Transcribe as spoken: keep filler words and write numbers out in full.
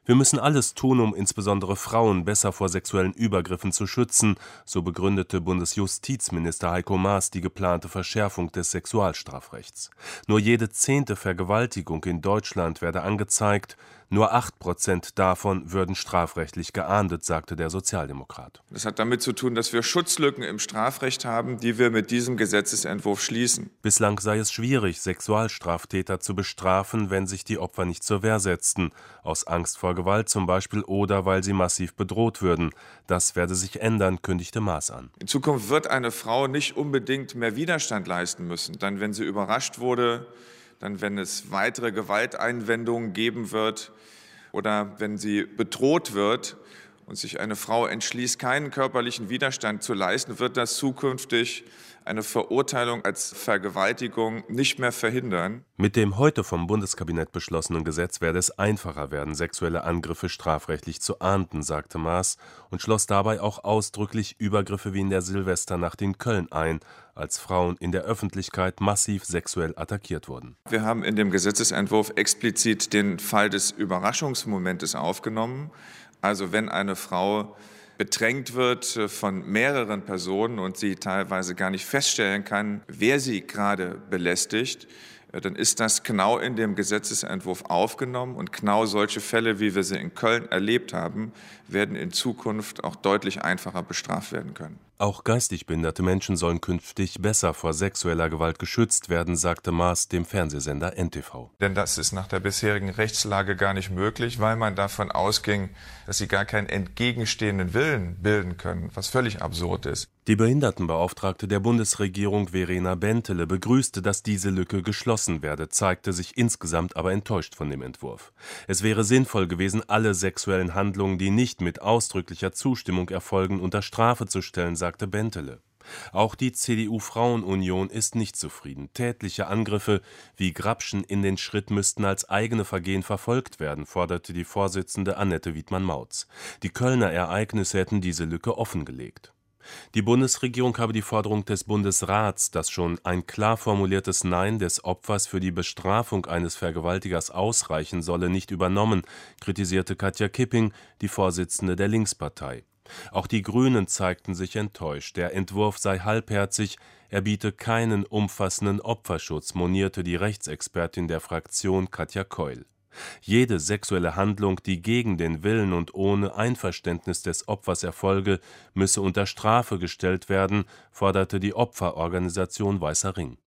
Wir müssen alles tun, um insbesondere Frauen besser vor sexuellen Übergriffen zu schützen, so begründete Bundesjustizminister Heiko Maas die geplante Verschärfung des Sexualstrafrechts. Nur jede zehnte Vergewaltigung in Deutschland werde angezeigt, nur acht Prozent davon würden strafrechtlich geahndet, sagte der Sozialdemokrat. Das hat damit zu tun, dass wir Schutzlücken im Strafrecht haben, die wir mit diesem Gesetzesentwurf schließen. Bislang sei es schwierig, Sexualstraftäter zu bestrafen, wenn sich die Opfer nicht zur Wehr setzten, aus Angst vor Gewalt zum Beispiel oder weil sie massiv bedroht würden. Das werde sich ändern, kündigte Maas an. In Zukunft wird eine Frau nicht unbedingt mehr Widerstand leisten müssen, dann wenn sie überrascht wurde, dann wenn es weitere Gewalteinwendungen geben wird oder wenn sie bedroht wird und sich eine Frau entschließt, keinen körperlichen Widerstand zu leisten, wird das zukünftig eine Verurteilung als Vergewaltigung nicht mehr verhindern. Mit dem heute vom Bundeskabinett beschlossenen Gesetz werde es einfacher werden, sexuelle Angriffe strafrechtlich zu ahnden, sagte Maas und schloss dabei auch ausdrücklich Übergriffe wie in der Silvesternacht in Köln ein, als Frauen in der Öffentlichkeit massiv sexuell attackiert wurden. Wir haben in dem Gesetzesentwurf explizit den Fall des Überraschungsmomentes aufgenommen. Also wenn eine Frau bedrängt wird von mehreren Personen und sie teilweise gar nicht feststellen kann, wer sie gerade belästigt, dann ist das genau in dem Gesetzesentwurf aufgenommen. Und genau solche Fälle, wie wir sie in Köln erlebt haben, werden in Zukunft auch deutlich einfacher bestraft werden können. Auch geistig behinderte Menschen sollen künftig besser vor sexueller Gewalt geschützt werden, sagte Maas dem Fernsehsender N T V. Denn das ist nach der bisherigen Rechtslage gar nicht möglich, weil man davon ausging, dass sie gar keinen entgegenstehenden Willen bilden können, was völlig absurd ist. Die Behindertenbeauftragte der Bundesregierung Verena Bentele begrüßte, dass diese Lücke geschlossen werde, zeigte sich insgesamt aber enttäuscht von dem Entwurf. Es wäre sinnvoll gewesen, alle sexuellen Handlungen, die nicht mit ausdrücklicher Zustimmung erfolgen, unter Strafe zu stellen, sagte Bentele. Auch die C D U-Frauenunion ist nicht zufrieden. Tätliche Angriffe wie Grapschen in den Schritt müssten als eigene Vergehen verfolgt werden, forderte die Vorsitzende Annette Wiedmann-Mautz. Die Kölner Ereignisse hätten diese Lücke offengelegt. Die Bundesregierung habe die Forderung des Bundesrats, dass schon ein klar formuliertes Nein des Opfers für die Bestrafung eines Vergewaltigers ausreichen solle, nicht übernommen, kritisierte Katja Kipping, die Vorsitzende der Linkspartei. Auch die Grünen zeigten sich enttäuscht. Der Entwurf sei halbherzig, er biete keinen umfassenden Opferschutz, monierte die Rechtsexpertin der Fraktion Katja Keul. Jede sexuelle Handlung, die gegen den Willen und ohne Einverständnis des Opfers erfolge, müsse unter Strafe gestellt werden, forderte die Opferorganisation Weißer Ring.